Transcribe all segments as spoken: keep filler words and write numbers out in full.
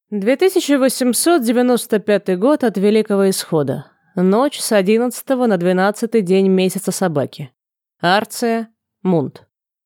две тысячи восемьсот девяносто пятый год от Великого Исхода. Ночь с одиннадцатого на двенадцатый день месяца собаки. Арция, Мунт.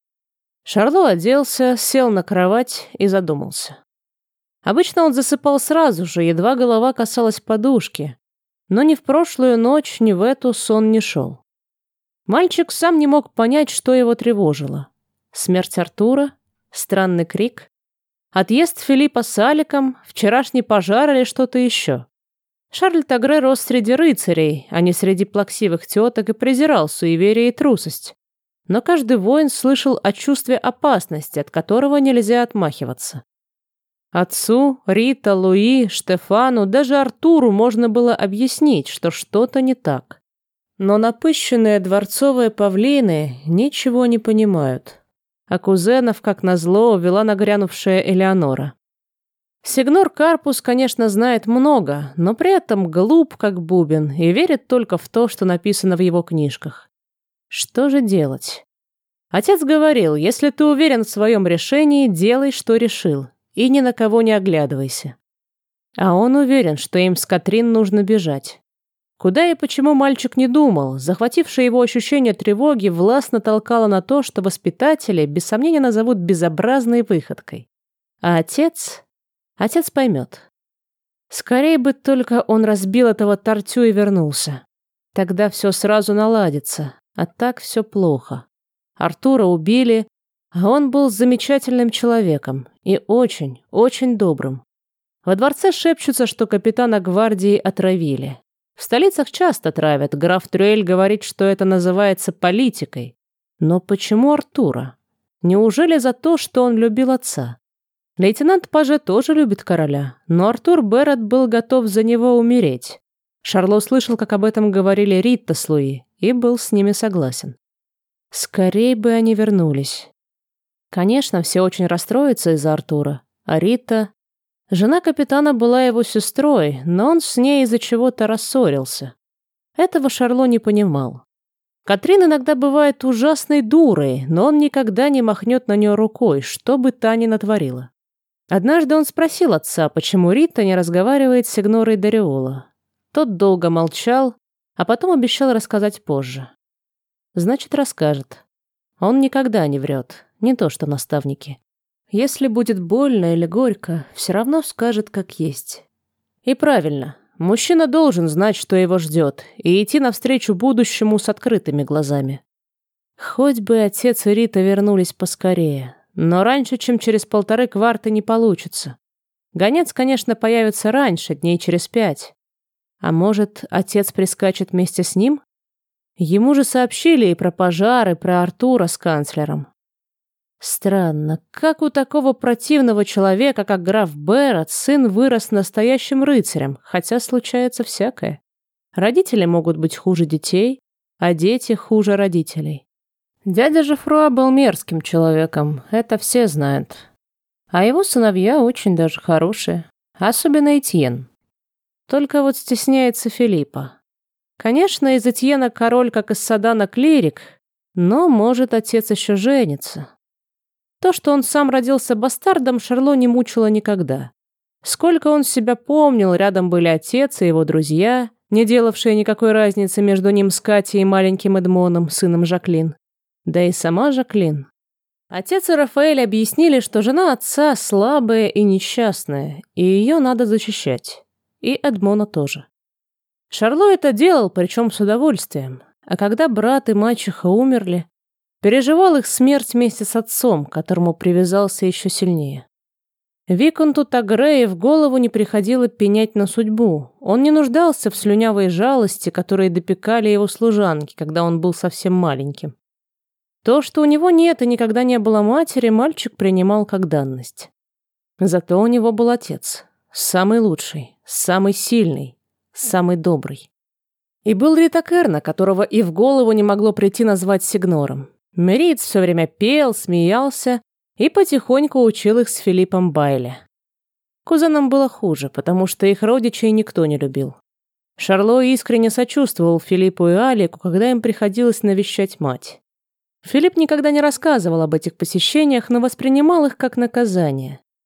Шарло оделся, сел на кровать и задумался. Обычно он засыпал сразу же, едва голова касалась подушки, но ни в прошлую ночь, ни в эту сон не шел. Мальчик сам не мог понять, что его тревожило. Смерть Артура? Странный крик? Отъезд Филиппа с Аликом, вчерашний пожар или что-то еще. Шарль Тагре рос среди рыцарей, а не среди плаксивых теток, и презирал суеверие и трусость. Но каждый воин слышал о чувстве опасности, от которого нельзя отмахиваться. Отцу, Рита, Луи, Штефану, даже Артуру можно было объяснить, что что-то не так. Но напыщенные дворцовые павлины ничего не понимают. А кузенов, как назло, увела нагрянувшая Элеонора. Сигнор Карпус, конечно, знает много, но при этом глуп, как бубен, и верит только в то, что написано в его книжках. Что же делать? Отец говорил, если ты уверен в своем решении, делай, что решил, и ни на кого не оглядывайся. А он уверен, что им с Катрин нужно бежать. Куда и почему мальчик не думал, захватившее его ощущение тревоги властно толкало на то, что воспитатели, без сомнения, назовут безобразной выходкой. А отец... Отец поймет. Скорее бы только он разбил этого тортю и вернулся. Тогда все сразу наладится, а так все плохо. Артура убили, а он был замечательным человеком и очень, очень добрым. Во дворце шепчутся, что капитана гвардии отравили. В столицах часто травят, граф Трюэль говорит, что это называется политикой. Но почему Артура? Неужели за то, что он любил отца? Лейтенант Паже тоже любит короля, но Артур Беррет был готов за него умереть. Шарло слышал, как об этом говорили Рита с Луи, и был с ними согласен. Скорей бы они вернулись. Конечно, все очень расстроятся из-за Артура, а Рита... Жена капитана была его сестрой, но он с ней из-за чего-то рассорился. Этого Шарло не понимал. Катрин иногда бывает ужасной дурой, но он никогда не махнет на нее рукой, что бы та ни натворила. Однажды он спросил отца, почему Рита не разговаривает с сигнорой Дариола. Тот долго молчал, а потом обещал рассказать позже. Значит, расскажет. Он никогда не врет, не то что наставники. Если будет больно или горько, все равно скажет, как есть. И правильно, мужчина должен знать, что его ждет, и идти навстречу будущему с открытыми глазами. Хоть бы отец и Рита вернулись поскорее, но раньше, чем через полторы кварты, не получится. Гонец, конечно, появится раньше, дней через пять. А может, отец прискачет вместе с ним? Ему же сообщили и про пожар, и про Артура с канцлером. Странно, как у такого противного человека, как граф Беррет, сын вырос настоящим рыцарем, хотя случается всякое. Родители могут быть хуже детей, а дети хуже родителей. Дядя Жефруа был мерзким человеком, это все знают. А его сыновья очень даже хорошие, особенно Этьен. Только вот стесняется Филиппа. Конечно, из Этьена король, как из Садана, клирик, но, может, отец еще женится. То, что он сам родился бастардом, Шарло не мучило никогда. Сколько он себя помнил, рядом были отец и его друзья, не делавшие никакой разницы между ним с Катей и маленьким Эдмоном, сыном Жаклин. Да и сама Жаклин. Отец и Рафаэль объяснили, что жена отца слабая и несчастная, и ее надо защищать. И Эдмона тоже. Шарло это делал, причем с удовольствием. А когда брат и мачеха умерли, переживал их смерть вместе с отцом, к которому привязался еще сильнее. Виконту Тагре в голову не приходило пенять на судьбу. Он не нуждался в слюнявой жалости, которые допекали его служанки, когда он был совсем маленьким. То, что у него нет и никогда не было матери, мальчик принимал как данность. Зато у него был отец. Самый лучший, самый сильный, самый добрый. И был Рита Керна, которого и в голову не могло прийти назвать сигнором. Мериец все время пел, смеялся и потихоньку учил их с Филиппом Байле. Кузенам было хуже, потому что их родичей никто не любил. Шарло искренне сочувствовал Филиппу и Алику, когда им приходилось навещать мать. Филипп никогда не рассказывал об этих посещениях, но воспринимал их как наказание.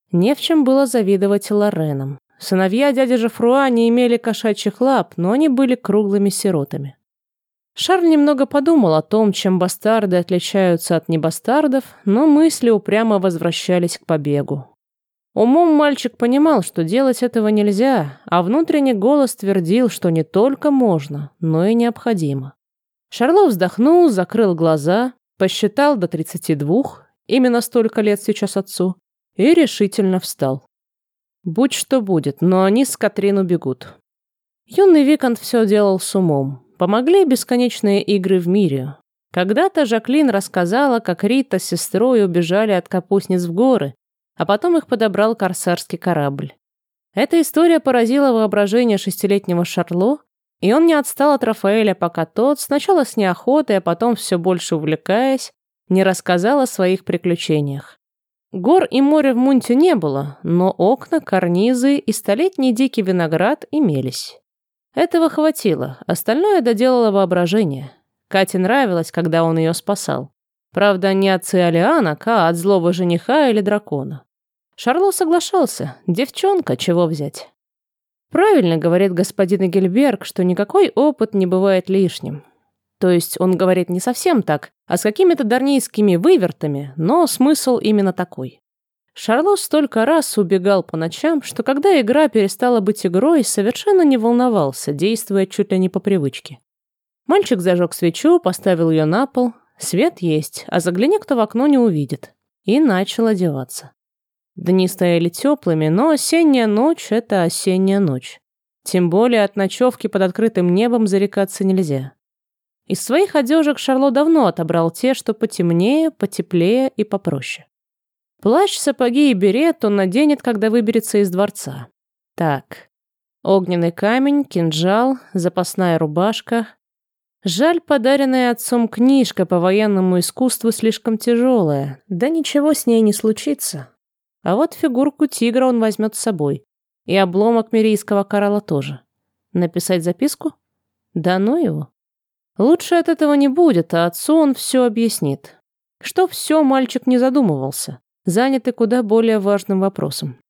Не в чем было завидовать Лоренам. Сыновья дяди Жофруа не имели кошачьих лап, но они были круглыми сиротами. Шарль немного подумал о том, чем бастарды отличаются от небастардов, но мысли упрямо возвращались к побегу. Умом мальчик понимал, что делать этого нельзя, а внутренний голос твердил, что не только можно, но и необходимо. Шарло вздохнул, закрыл глаза, посчитал до тридцати двух, именно столько лет сейчас отцу, и решительно встал. Будь что будет, но они с Катрин убегут. Юный виконт все делал с умом. Помогли бесконечные игры в мире. Когда-то Жаклин рассказала, как Рита с сестрой убежали от капустниц в горы, а потом их подобрал корсарский корабль. Эта история поразила воображение шестилетнего Шарло, и он не отстал от Рафаэля, пока тот, сначала с неохотой, а потом все больше увлекаясь, не рассказал о своих приключениях. Гор и моря в Мунте не было, но окна, карнизы и столетний дикий виноград имелись. Этого хватило, остальное доделало воображение. Кате нравилось, когда он ее спасал. Правда, не от циолианок, а от злого жениха или дракона. Шарло соглашался, девчонка, чего взять. Правильно говорит господин Гильберг, что никакой опыт не бывает лишним. То есть он говорит не совсем так, а с какими-то дарнийскими вывертами, но смысл именно такой. Шарло столько раз убегал по ночам, что когда игра перестала быть игрой, совершенно не волновался, действуя чуть ли не по привычке. Мальчик зажег свечу, поставил ее на пол. Свет есть, а загляни кто в окно не увидит. И начал одеваться. Дни стояли теплыми, но осенняя ночь — это осенняя ночь. Тем более от ночевки под открытым небом зарекаться нельзя. Из своих одежек Шарло давно отобрал те, что потемнее, потеплее и попроще. Плащ, сапоги и берет он наденет, когда выберется из дворца. Так, огненный камень, кинжал, запасная рубашка. Жаль, подаренная отцом книжка по военному искусству слишком тяжелая, да ничего с ней не случится. А вот фигурку тигра он возьмет с собой. И обломок мирийского коралла тоже. Написать записку? Да ну его. Лучше от этого не будет, а отцу он все объяснит. Что все, мальчик не задумывался, занятый куда более важным вопросом.